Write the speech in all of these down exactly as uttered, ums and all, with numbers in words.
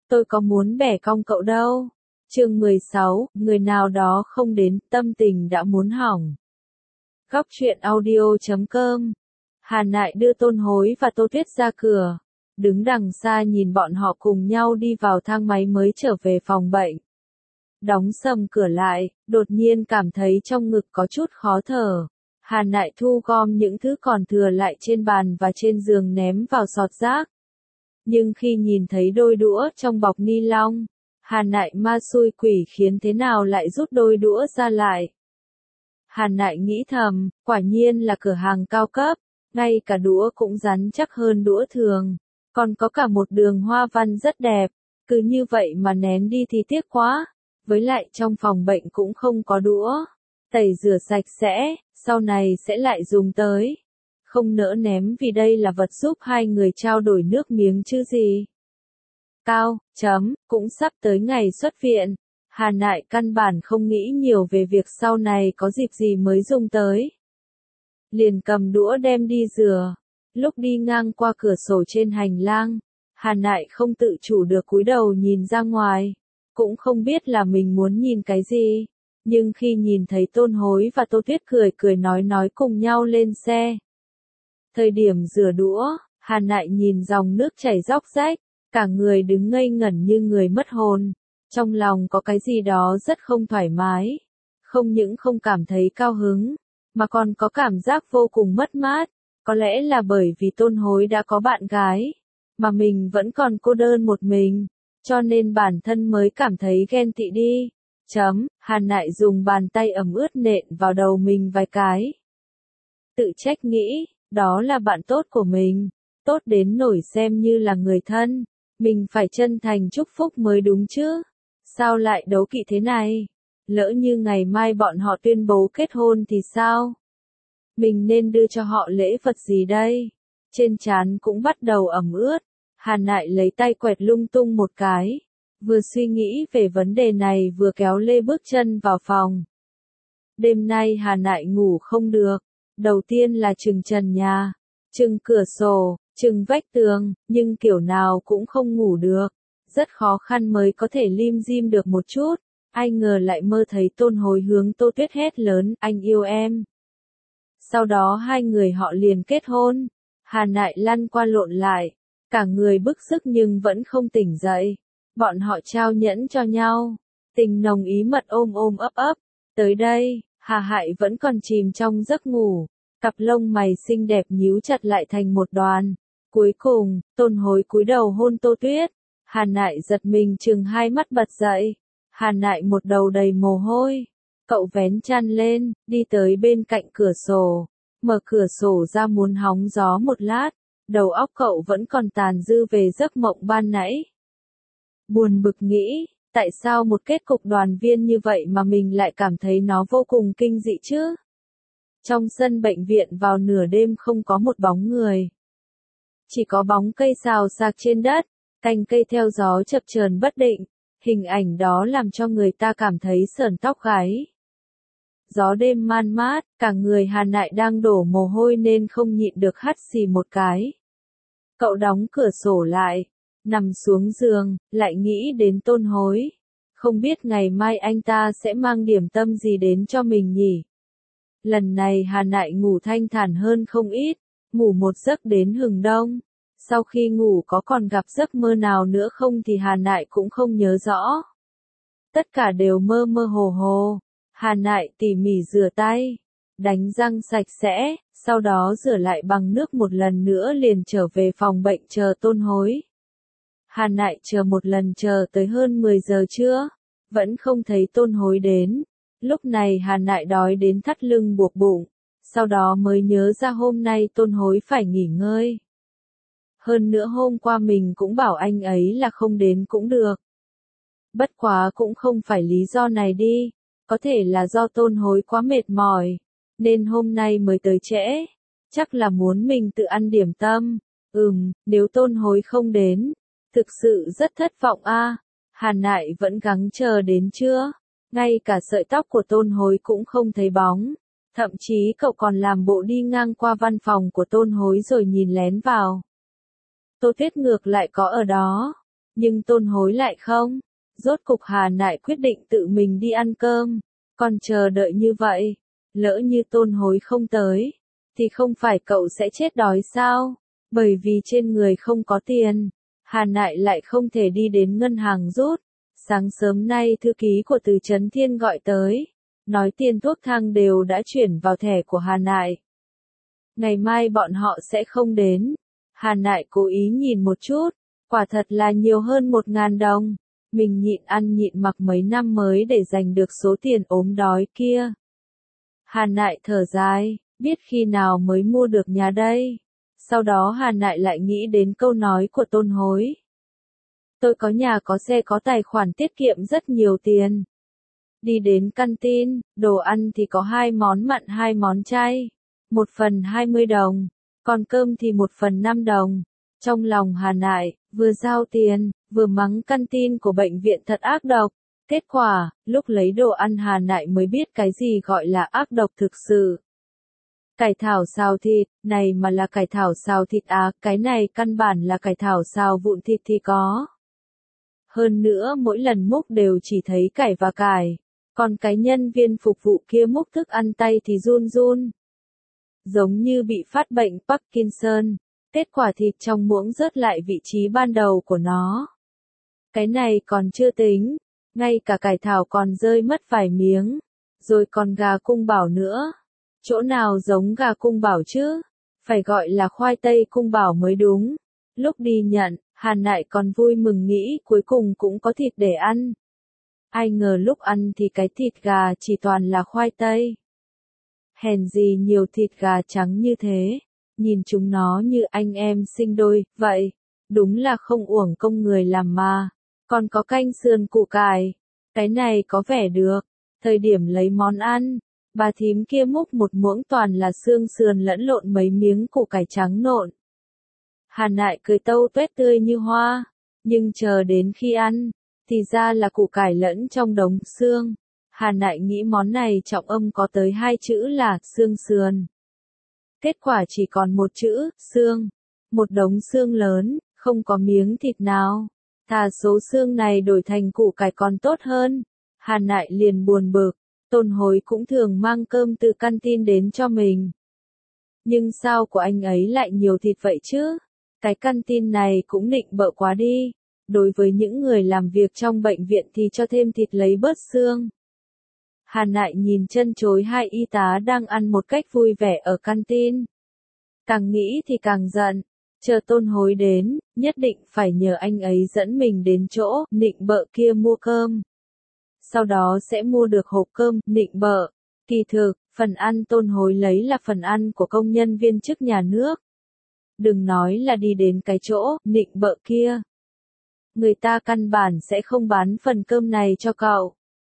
tôi có muốn bẻ cong cậu đâu. Chương mười sáu, người nào đó không đến, tâm tình đã muốn hỏng. Góc truyện audio chấm com. Hà Nại đưa Tôn Hối và Tô Tuyết ra cửa, đứng đằng xa nhìn bọn họ cùng nhau đi vào thang máy mới trở về phòng bệnh. Đóng sầm cửa lại, đột nhiên cảm thấy trong ngực có chút khó thở. Hà Nại thu gom những thứ còn thừa lại trên bàn và trên giường ném vào sọt rác. Nhưng khi nhìn thấy đôi đũa trong bọc ni lông, Hà Nại ma xui quỷ khiến thế nào lại rút đôi đũa ra lại. Hà Nại nghĩ thầm, quả nhiên là cửa hàng cao cấp, ngay cả đũa cũng rắn chắc hơn đũa thường, còn có cả một đường hoa văn rất đẹp, cứ như vậy mà ném đi thì tiếc quá, với lại trong phòng bệnh cũng không có đũa, tẩy rửa sạch sẽ, sau này sẽ lại dùng tới. Không nỡ ném vì đây là vật giúp hai người trao đổi nước miếng chứ gì. Cao, chấm, cũng sắp tới ngày xuất viện, Hà Nại căn bản không nghĩ nhiều về việc sau này có dịp gì mới dùng tới. Liền cầm đũa đem đi rửa, lúc đi ngang qua cửa sổ trên hành lang, Hà Nại không tự chủ được cúi đầu nhìn ra ngoài, cũng không biết là mình muốn nhìn cái gì, nhưng khi nhìn thấy Tôn Hối và Tô Tuyết cười cười nói nói cùng nhau lên xe. Thời điểm rửa đũa, Hà Nại nhìn dòng nước chảy róc rách, cả người đứng ngây ngẩn như người mất hồn, trong lòng có cái gì đó rất không thoải mái, không những không cảm thấy cao hứng, mà còn có cảm giác vô cùng mất mát, có lẽ là bởi vì Tôn Hối đã có bạn gái, mà mình vẫn còn cô đơn một mình, cho nên bản thân mới cảm thấy ghen tị đi. Chấm, Hà Nại dùng bàn tay ẩm ướt nện vào đầu mình vài cái. Tự trách nghĩ, đó là bạn tốt của mình, tốt đến nổi xem như là người thân, mình phải chân thành chúc phúc mới đúng chứ, sao lại đấu kỵ thế này, lỡ như ngày mai bọn họ tuyên bố kết hôn thì sao? Mình nên đưa cho họ lễ vật gì đây? Trên trán cũng bắt đầu ẩm ướt, Hà Nại lấy tay quẹt lung tung một cái, vừa suy nghĩ về vấn đề này vừa kéo lê bước chân vào phòng. Đêm nay Hà Nại ngủ không được, đầu tiên là chừng trần nhà, chừng cửa sổ, chừng vách tường, nhưng kiểu nào cũng không ngủ được, rất khó khăn mới có thể lim dim được một chút, ai ngờ lại mơ thấy Tôn Hối hướng Tô Tuyết hét lớn, anh yêu em. Sau đó hai người họ liền kết hôn, Hà Nại lăn qua lộn lại, cả người bức sức nhưng vẫn không tỉnh dậy, bọn họ trao nhẫn cho nhau, tình nồng ý mật ôm ôm ấp ấp, tới đây, Hà Hại vẫn còn chìm trong giấc ngủ, cặp lông mày xinh đẹp nhíu chặt lại thành một đoàn, cuối cùng, Tôn Hối cúi đầu hôn Tô Tuyết, Hà Nại giật mình chừng hai mắt bật dậy, Hà Nại một đầu đầy mồ hôi. Cậu vén chăn lên, đi tới bên cạnh cửa sổ, mở cửa sổ ra muốn hóng gió một lát, đầu óc cậu vẫn còn tàn dư về giấc mộng ban nãy. Buồn bực nghĩ, tại sao một kết cục đoàn viên như vậy mà mình lại cảm thấy nó vô cùng kinh dị chứ? Trong sân bệnh viện vào nửa đêm không có một bóng người. Chỉ có bóng cây xào xạc trên đất, cành cây theo gió chập chờn bất định, hình ảnh đó làm cho người ta cảm thấy sởn tóc gáy. Gió đêm man mát, cả người Hà Nại đang đổ mồ hôi nên không nhịn được hắt xì một cái. Cậu đóng cửa sổ lại, nằm xuống giường, lại nghĩ đến Tôn Hối. Không biết ngày mai anh ta sẽ mang điểm tâm gì đến cho mình nhỉ? Lần này Hà Nại ngủ thanh thản hơn không ít, ngủ một giấc đến hừng đông. Sau khi ngủ có còn gặp giấc mơ nào nữa không thì Hà Nại cũng không nhớ rõ. Tất cả đều mơ mơ hồ hồ. Hà Nại tỉ mỉ rửa tay, đánh răng sạch sẽ, sau đó rửa lại bằng nước một lần nữa liền trở về phòng bệnh chờ Tôn Hối. Hà Nại chờ một lần chờ tới hơn mười giờ trưa, vẫn không thấy Tôn Hối đến. Lúc này Hà Nại đói đến thắt lưng buộc bụng, sau đó mới nhớ ra hôm nay Tôn Hối phải nghỉ ngơi. Hơn nữa hôm qua mình cũng bảo anh ấy là không đến cũng được. Bất quá cũng không phải lý do này đi. Có thể là do Tôn Hối quá mệt mỏi, nên hôm nay mới tới trễ, chắc là muốn mình tự ăn điểm tâm. Ừm, nếu Tôn Hối không đến, thực sự rất thất vọng a. À. Hà Nại vẫn gắng chờ đến trưa, ngay cả sợi tóc của Tôn Hối cũng không thấy bóng, thậm chí cậu còn làm bộ đi ngang qua văn phòng của Tôn Hối rồi nhìn lén vào. Tô Tuyết ngược lại có ở đó, Nhưng Tôn Hối lại không. Rốt cục Hà Nại quyết định tự mình đi ăn cơm. Còn chờ đợi như vậy, lỡ như Tôn Hối không tới, thì không phải cậu sẽ chết đói sao? Bởi vì trên người không có tiền, Hà Nại lại không thể đi đến ngân hàng rút. Sáng sớm nay thư ký của Từ Chấn Thiên gọi tới, nói tiền thuốc thang đều đã chuyển vào thẻ của Hà Nại. Ngày mai bọn họ sẽ không đến. Hà Nại cố ý nhìn một chút, quả thật là nhiều hơn một ngàn đồng. Mình nhịn ăn nhịn mặc mấy năm mới để giành được số tiền ốm đói kia. Hà Nại thở dài, biết khi nào mới mua được nhà đây. Sau đó Hà Nại lại nghĩ đến câu nói của Tôn Hối. Tôi có nhà có xe có tài khoản tiết kiệm rất nhiều tiền. Đi đến căn tin, đồ ăn thì có hai món mặn hai món chay. Một phần hai mươi đồng, còn cơm thì một phần năm đồng. Trong lòng Hà Nại, vừa giao tiền, vừa mắng căn tin của bệnh viện thật ác độc. Kết quả, lúc lấy đồ ăn Hà Nại mới biết cái gì gọi là ác độc thực sự. Cải thảo xào thịt, này mà là cải thảo xào thịt à, cái này căn bản là cải thảo xào vụn thịt thì có. Hơn nữa mỗi lần múc đều chỉ thấy cải và cải, còn cái nhân viên phục vụ kia múc thức ăn tay thì run run. Giống như bị phát bệnh Parkinson, kết quả thịt trong muỗng rớt lại vị trí ban đầu của nó. Cái này còn chưa tính, ngay cả cải thảo còn rơi mất vài miếng, rồi còn gà cung bảo nữa. Chỗ nào giống gà cung bảo chứ? Phải gọi là khoai tây cung bảo mới đúng. Lúc đi nhận, Hà Nại còn vui mừng nghĩ cuối cùng cũng có thịt để ăn. Ai ngờ lúc ăn thì cái thịt gà chỉ toàn là khoai tây. Hèn gì nhiều thịt gà trắng như thế, nhìn chúng nó như anh em sinh đôi, vậy, đúng là không uổng công người làm mà. Còn có canh sườn củ cải, cái này có vẻ được. Thời điểm lấy món ăn, bà thím kia múc một muỗng toàn là xương sườn lẫn lộn mấy miếng củ cải trắng nộn. Hà Nại cười tâu tuét tươi như hoa, nhưng chờ đến khi ăn, thì ra là củ cải lẫn trong đống xương. Hà Nại nghĩ món này trọng âm có tới hai chữ là xương sườn. Kết quả chỉ còn một chữ, xương. Một đống xương lớn, không có miếng thịt nào. Thà số xương này đổi thành củ cải còn tốt hơn. Hà Nại liền buồn bực, Tôn Hối cũng thường mang cơm từ căn tin đến cho mình. Nhưng sao của anh ấy lại nhiều thịt vậy chứ? Cái căn tin này cũng nịnh bợ quá đi. Đối với những người làm việc trong bệnh viện thì cho thêm thịt lấy bớt xương. Hà Nại nhìn chân chối hai y tá đang ăn một cách vui vẻ ở căn tin. Càng nghĩ thì càng giận. Chờ Tôn Hối đến, nhất định phải nhờ anh ấy dẫn mình đến chỗ nịnh bợ kia mua cơm. Sau đó sẽ mua được hộp cơm nịnh bợ. Kỳ thực, phần ăn Tôn Hối lấy là phần ăn của công nhân viên chức nhà nước. Đừng nói là đi đến cái chỗ nịnh bợ kia. Người ta căn bản sẽ không bán phần cơm này cho cậu.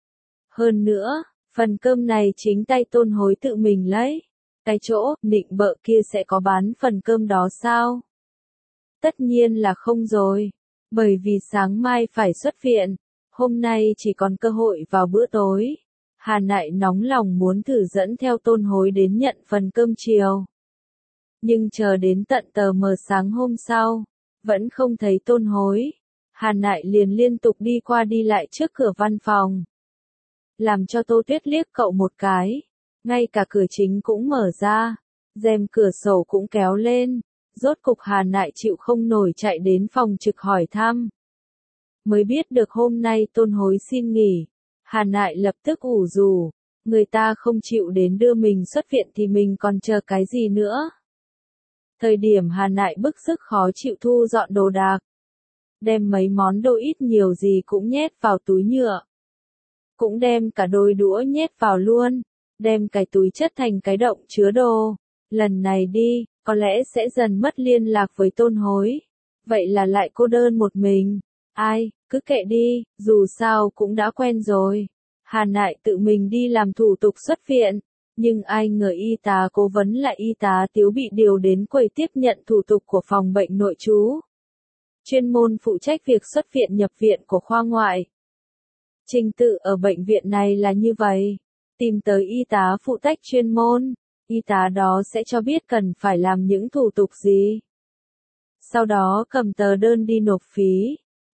Hơn nữa, phần cơm này chính tay Tôn Hối tự mình lấy. Cái chỗ nịnh bợ kia sẽ có bán phần cơm đó sao? Tất nhiên là không rồi. Bởi vì sáng mai phải xuất viện, hôm nay chỉ còn cơ hội vào bữa tối. Hà Nại nóng lòng muốn thử dẫn theo Tôn Hối đến nhận phần cơm chiều. Nhưng chờ đến tận tờ mờ sáng hôm sau, vẫn không thấy Tôn Hối. Hà Nại liền liên tục đi qua đi lại trước cửa văn phòng. Làm cho Tô Tuyết liếc cậu một cái. Ngay cả cửa chính cũng mở ra. Rèm cửa sổ cũng kéo lên. Rốt cục Hà Nại chịu không nổi chạy đến phòng trực hỏi thăm. Mới biết được hôm nay Tôn Hối xin nghỉ. Hà Nại lập tức ủ rù. Người ta không chịu đến đưa mình xuất viện thì mình còn chờ cái gì nữa. Thời điểm Hà Nại bức sức khó chịu thu dọn đồ đạc. Đem mấy món đồ ít nhiều gì cũng nhét vào túi nhựa. Cũng đem cả đôi đũa nhét vào luôn. Đem cái túi chất thành cái động chứa đồ. Lần này đi, có lẽ sẽ dần mất liên lạc với Tôn Hối. Vậy là lại cô đơn một mình. Ai, cứ kệ đi, dù sao cũng đã quen rồi. Hà Nại tự mình đi làm thủ tục xuất viện. Nhưng ai ngờ y tá cố vấn là y tá Tiếu bị điều đến quầy tiếp nhận thủ tục của phòng bệnh nội trú. Chuyên môn phụ trách việc xuất viện nhập viện của khoa ngoại. Trình tự ở bệnh viện này là như vậy. Tìm tới y tá phụ trách chuyên môn. Y tá đó sẽ cho biết cần phải làm những thủ tục gì. Sau đó cầm tờ đơn đi nộp phí.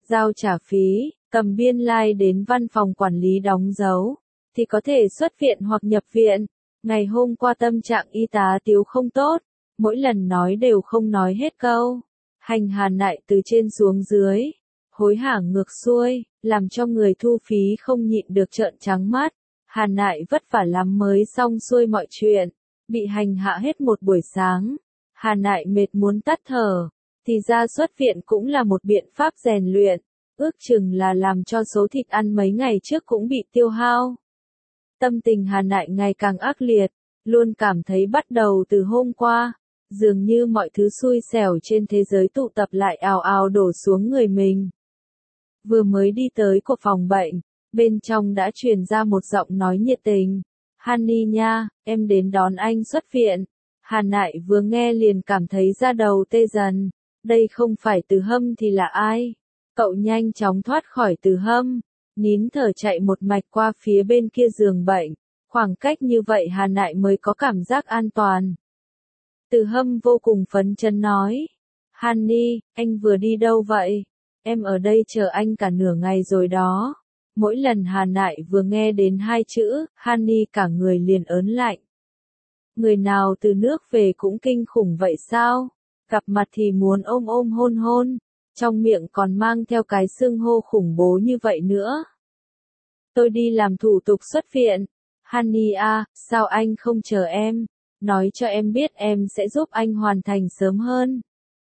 giao trả phí, cầm biên lai like đến văn phòng quản lý đóng dấu, thì có thể xuất viện hoặc nhập viện. Ngày hôm qua tâm trạng y tá Tiếu không tốt, mỗi lần nói đều không nói hết câu. Hành Hàn Nại từ trên xuống dưới, hối hả ngược xuôi, làm cho người thu phí không nhịn được trợn trắng mắt. Hàn Nại vất vả lắm mới xong xuôi mọi chuyện, bị hành hạ hết một buổi sáng. Hàn Nại mệt muốn tắt thở, thì ra xuất viện cũng là một biện pháp rèn luyện, ước chừng là làm cho số thịt ăn mấy ngày trước cũng bị tiêu hao. Tâm tình Hàn Nại ngày càng ác liệt, luôn cảm thấy bắt đầu từ hôm qua, dường như mọi thứ xui xẻo trên thế giới tụ tập lại ào ào đổ xuống người mình. Vừa mới đi tới của phòng bệnh, bên trong đã truyền ra một giọng nói nhiệt tình. Honey nha, em đến đón anh xuất viện. Hàn Nại vừa nghe liền cảm thấy da đầu tê dần. Đây không phải Từ Hâm thì là ai? Cậu nhanh chóng thoát khỏi Từ Hâm, nín thở chạy một mạch qua phía bên kia giường bệnh. Khoảng cách như vậy Hàn Nại mới có cảm giác an toàn. Từ Hâm vô cùng phấn chấn nói. Honey, anh vừa đi đâu vậy? Em ở đây chờ anh cả nửa ngày rồi đó. Mỗi lần Hàn Nại vừa nghe đến hai chữ, Honey cả người liền ớn lạnh. Người nào từ nước về cũng kinh khủng vậy sao? Gặp mặt thì muốn ôm ôm hôn hôn, trong miệng còn mang theo cái xưng hô khủng bố như vậy nữa. Tôi đi làm thủ tục xuất viện. Honey à, sao anh không chờ em? Nói cho em biết em sẽ giúp anh hoàn thành sớm hơn.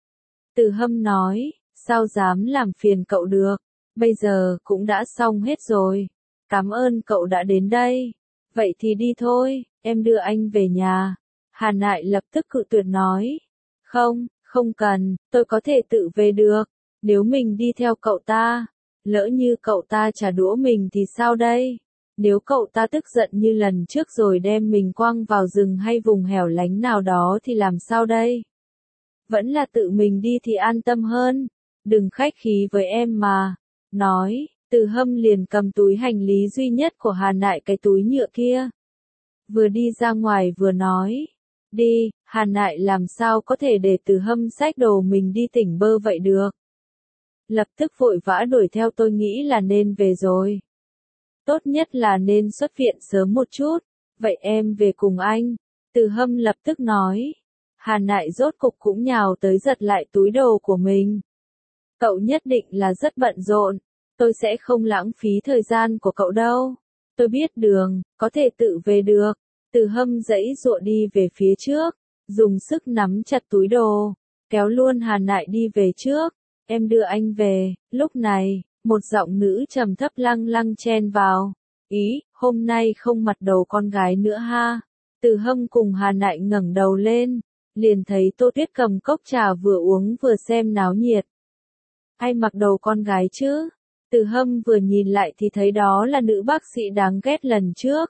Từ Hâm nói, sao dám làm phiền cậu được, bây giờ cũng đã xong hết rồi. Cảm ơn cậu đã đến đây. Vậy thì đi thôi, em đưa anh về nhà. Hàn Nại lập tức cự tuyệt nói. Không, không cần, tôi có thể tự về được. Nếu mình đi theo cậu ta, lỡ như cậu ta trả đũa mình thì sao đây? Nếu cậu ta tức giận như lần trước rồi đem mình quăng vào rừng hay vùng hẻo lánh nào đó thì làm sao đây? Vẫn là tự mình đi thì an tâm hơn. Đừng khách khí với em mà. Nói, Từ Hâm liền cầm túi hành lý duy nhất của Hàn Nại, cái túi nhựa kia. Vừa đi ra ngoài vừa nói. Đi, Hàn Nại làm sao có thể để Từ Hâm xách đồ mình đi tỉnh bơ vậy được. Lập tức vội vã đuổi theo, tôi nghĩ là nên về rồi. Tốt nhất là nên xuất viện sớm một chút. Vậy em về cùng anh. Từ Hâm lập tức nói. Hàn Nại rốt cục cũng nhào tới giật lại túi đồ của mình. Cậu nhất định là rất bận rộn. Tôi sẽ không lãng phí thời gian của cậu đâu. Tôi biết đường, có thể tự về được. Từ Hâm giãy giụa đi về phía trước, dùng sức nắm chặt túi đồ, kéo luôn Hàn Nại đi về trước. Em đưa anh về. Lúc này, một giọng nữ trầm thấp lăng lăng chen vào. Ý, hôm nay không mặt đầu con gái nữa ha. Từ Hâm cùng Hàn Nại ngẩng đầu lên, liền thấy Tô Tuyết cầm cốc trà vừa uống vừa xem náo nhiệt. Ai mặc đầu con gái chứ? Từ Hâm vừa nhìn lại thì thấy đó là nữ bác sĩ đáng ghét lần trước.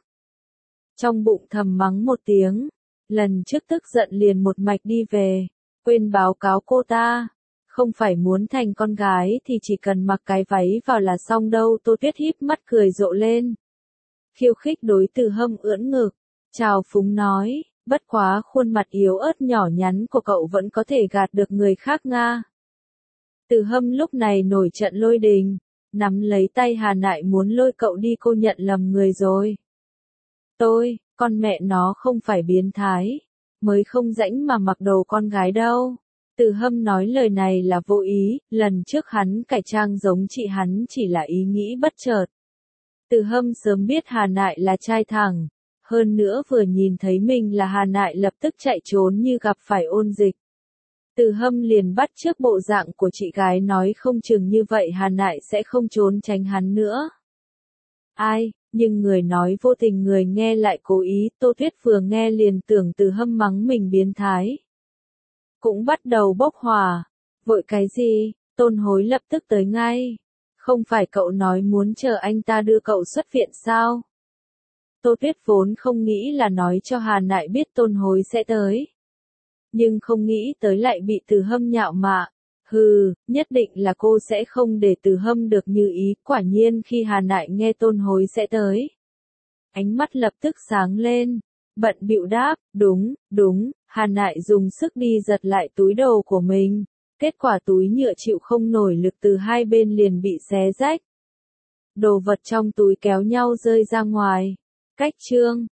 Trong bụng thầm mắng một tiếng, lần trước tức giận liền một mạch đi về, quên báo cáo cô ta. Không phải muốn thành con gái thì chỉ cần mặc cái váy vào là xong đâu. Tô Tuyết híp mắt cười rộ lên. Khiêu khích đối Từ Hâm ưỡn ngực, chào phúng nói, bất quá khuôn mặt yếu ớt nhỏ nhắn của cậu vẫn có thể gạt được người khác nga. Từ Hâm lúc này nổi trận lôi đình, nắm lấy tay Hàn Nại muốn lôi cậu đi, cô nhận lầm người rồi. Tôi, con mẹ nó không phải biến thái, mới không rãnh mà mặc đồ con gái đâu. Từ Hâm nói lời này là vô ý, lần trước hắn cải trang giống chị hắn chỉ là ý nghĩ bất chợt. Từ Hâm sớm biết Hàn Nại là trai thẳng, hơn nữa vừa nhìn thấy mình là Hàn Nại lập tức chạy trốn như gặp phải ôn dịch. Từ Hâm liền bắt chước bộ dạng của chị gái, nói không chừng như vậy Hàn Nại sẽ không trốn tránh hắn nữa. Ai, nhưng người nói vô tình người nghe lại cố ý. Tô Tuyết vừa nghe liền tưởng Từ Hâm mắng mình biến thái, cũng bắt đầu bốc hỏa. Vội cái gì? Tôn Hối lập tức tới ngay. Không phải cậu nói muốn chờ anh ta đưa cậu xuất viện sao? Tô Tuyết vốn không nghĩ là nói cho Hàn Nại biết Tôn Hối sẽ tới, nhưng không nghĩ tới lại bị Từ Hâm nhạo mạ. Hừ, nhất định là cô sẽ không để Từ Hâm được như ý. Quả nhiên khi Hàn Nại nghe Tôn Hối sẽ tới, ánh mắt lập tức sáng lên, bận bịu đáp, đúng, đúng. Hàn Nại dùng sức đi giật lại túi đồ của mình, Kết quả túi nhựa chịu không nổi lực từ hai bên liền bị xé rách. Đồ vật trong túi kéo nhau rơi ra ngoài. Cách chương